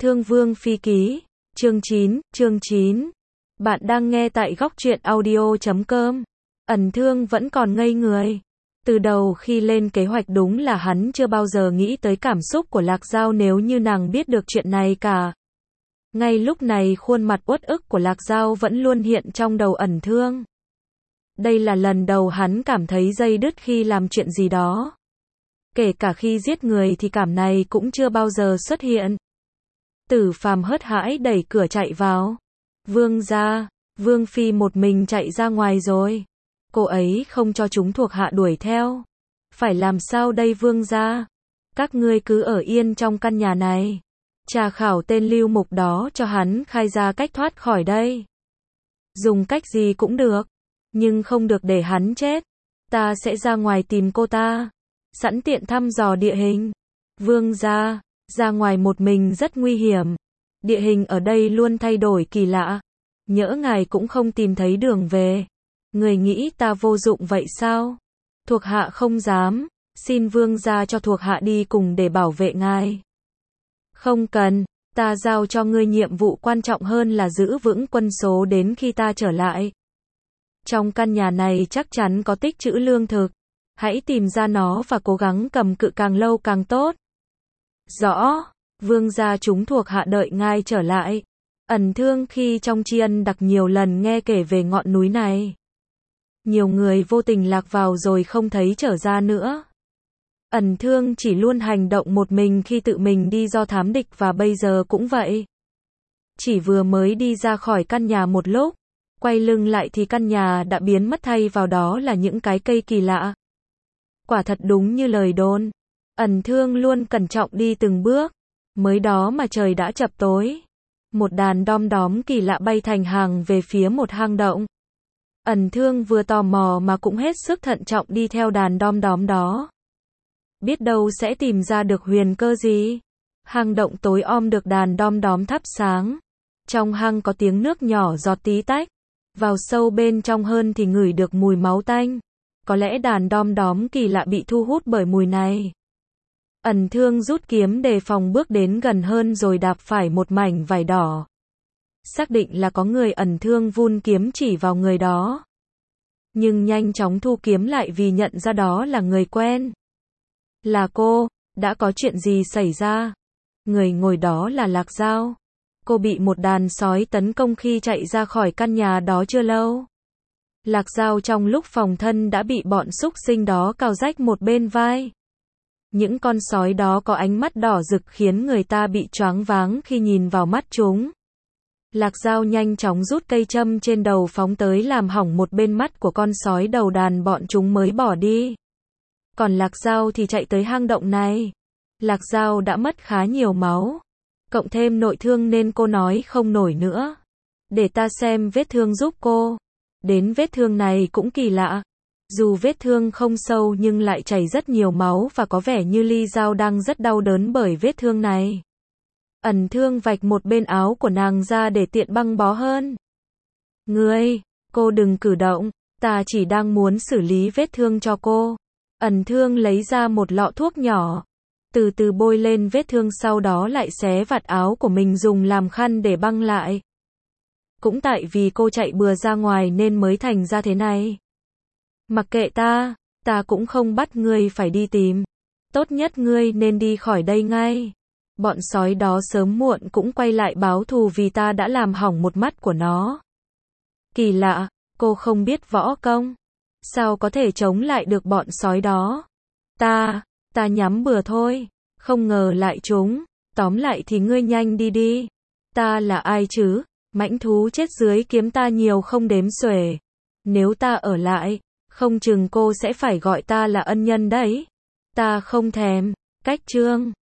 Thương Vương Phi Ký, chương 9. Bạn đang nghe tại góc truyện audio.com. Ẩn Thương vẫn còn ngây người. Từ đầu khi lên kế hoạch đúng là hắn chưa bao giờ nghĩ tới cảm xúc của Lạc Dao nếu như nàng biết được chuyện này cả. Ngay lúc này khuôn mặt uất ức của Lạc Dao vẫn luôn hiện trong đầu Ẩn Thương. Đây là lần đầu hắn cảm thấy day đứt khi làm chuyện gì đó. Kể cả khi giết người thì cảm này cũng chưa bao giờ xuất hiện. Tử Phàm hớt hãi đẩy cửa chạy vào. Vương gia, Vương Phi một mình chạy ra ngoài rồi. Cô ấy không cho chúng thuộc hạ đuổi theo. Phải làm sao đây Vương gia? Các ngươi cứ ở yên trong căn nhà này. Tra khảo tên lưu mục đó cho hắn khai ra cách thoát khỏi đây. Dùng cách gì cũng được. Nhưng không được để hắn chết. Ta sẽ ra ngoài tìm cô ta. Sẵn tiện thăm dò địa hình. Vương gia, ra ngoài một mình rất nguy hiểm. Địa hình ở đây luôn thay đổi kỳ lạ. Nhỡ ngài cũng không tìm thấy đường về. Người nghĩ ta vô dụng vậy sao? Thuộc hạ không dám. Xin vương gia cho thuộc hạ đi cùng để bảo vệ ngài. Không cần, ta giao cho ngươi nhiệm vụ quan trọng hơn là giữ vững quân số đến khi ta trở lại. Trong căn nhà này chắc chắn có tích trữ lương thực. Hãy tìm ra nó và cố gắng cầm cự càng lâu càng tốt. Rõ, vương gia chúng thuộc hạ đợi ngài trở lại. Ẩn Thương khi trong tri ân đặc nhiều lần nghe kể về ngọn núi này. Nhiều người vô tình lạc vào rồi không thấy trở ra nữa. Ẩn Thương chỉ luôn hành động một mình khi tự mình đi do thám địch và bây giờ cũng vậy. Chỉ vừa mới đi ra khỏi căn nhà một lúc, quay lưng lại thì căn nhà đã biến mất, thay vào đó là những cái cây kỳ lạ. Quả thật đúng như lời đồn. Ẩn Thương luôn cẩn trọng đi từng bước. Mới đó mà trời đã chập tối. Một đàn đom đóm kỳ lạ bay thành hàng về phía một hang động. Ẩn Thương vừa tò mò mà cũng hết sức thận trọng đi theo đàn đom đóm đó. Biết đâu sẽ tìm ra được huyền cơ gì. Hang động tối om được đàn đom đóm thắp sáng. Trong hang có tiếng nước nhỏ giọt tí tách. Vào sâu bên trong hơn thì ngửi được mùi máu tanh. Có lẽ đàn đom đóm kỳ lạ bị thu hút bởi mùi này. Ẩn Thương rút kiếm đề phòng bước đến gần hơn rồi đạp phải một mảnh vải đỏ. Xác định là có người, Ẩn Thương vun kiếm chỉ vào người đó. Nhưng nhanh chóng thu kiếm lại vì nhận ra đó là người quen. Là cô, đã có chuyện gì xảy ra? Người ngồi đó là Lạc Dao. Cô bị một đàn sói tấn công khi chạy ra khỏi căn nhà đó chưa lâu. Lạc Dao trong lúc phòng thân đã bị bọn súc sinh đó cào rách một bên vai. Những con sói đó có ánh mắt đỏ rực khiến người ta bị choáng váng khi nhìn vào mắt chúng. Lạc Dao nhanh chóng rút cây châm trên đầu phóng tới làm hỏng một bên mắt của con sói đầu đàn, bọn chúng mới bỏ đi. Còn Lạc Dao thì chạy tới hang động này. Lạc Dao đã mất khá nhiều máu. Cộng thêm nội thương nên cô nói không nổi nữa. Để ta xem vết thương giúp cô. Đến vết thương này cũng kỳ lạ. Dù vết thương không sâu nhưng lại chảy rất nhiều máu và có vẻ như Ly Dao đang rất đau đớn bởi vết thương này. Ẩn Thương vạch một bên áo của nàng ra để tiện băng bó hơn. Cô đừng cử động, ta chỉ đang muốn xử lý vết thương cho cô. Ẩn Thương lấy ra một lọ thuốc nhỏ. Từ từ bôi lên vết thương, sau đó lại xé vạt áo của mình dùng làm khăn để băng lại. Cũng tại vì cô chạy bừa ra ngoài nên mới thành ra thế này. Mặc kệ ta cũng không bắt ngươi phải đi tìm. Tốt nhất ngươi nên đi khỏi đây ngay. Bọn sói đó sớm muộn cũng quay lại báo thù vì ta đã làm hỏng một mắt của nó. Kỳ lạ, cô không biết võ công. Sao có thể chống lại được bọn sói đó? Ta nhắm bừa thôi. Không ngờ lại trúng. Tóm lại thì ngươi nhanh đi. Ta là ai chứ? Mãnh thú chết dưới kiếm ta nhiều không đếm xuể. Nếu ta ở lại, không chừng cô sẽ phải gọi ta là ân nhân đấy. Ta không thèm. Cách chương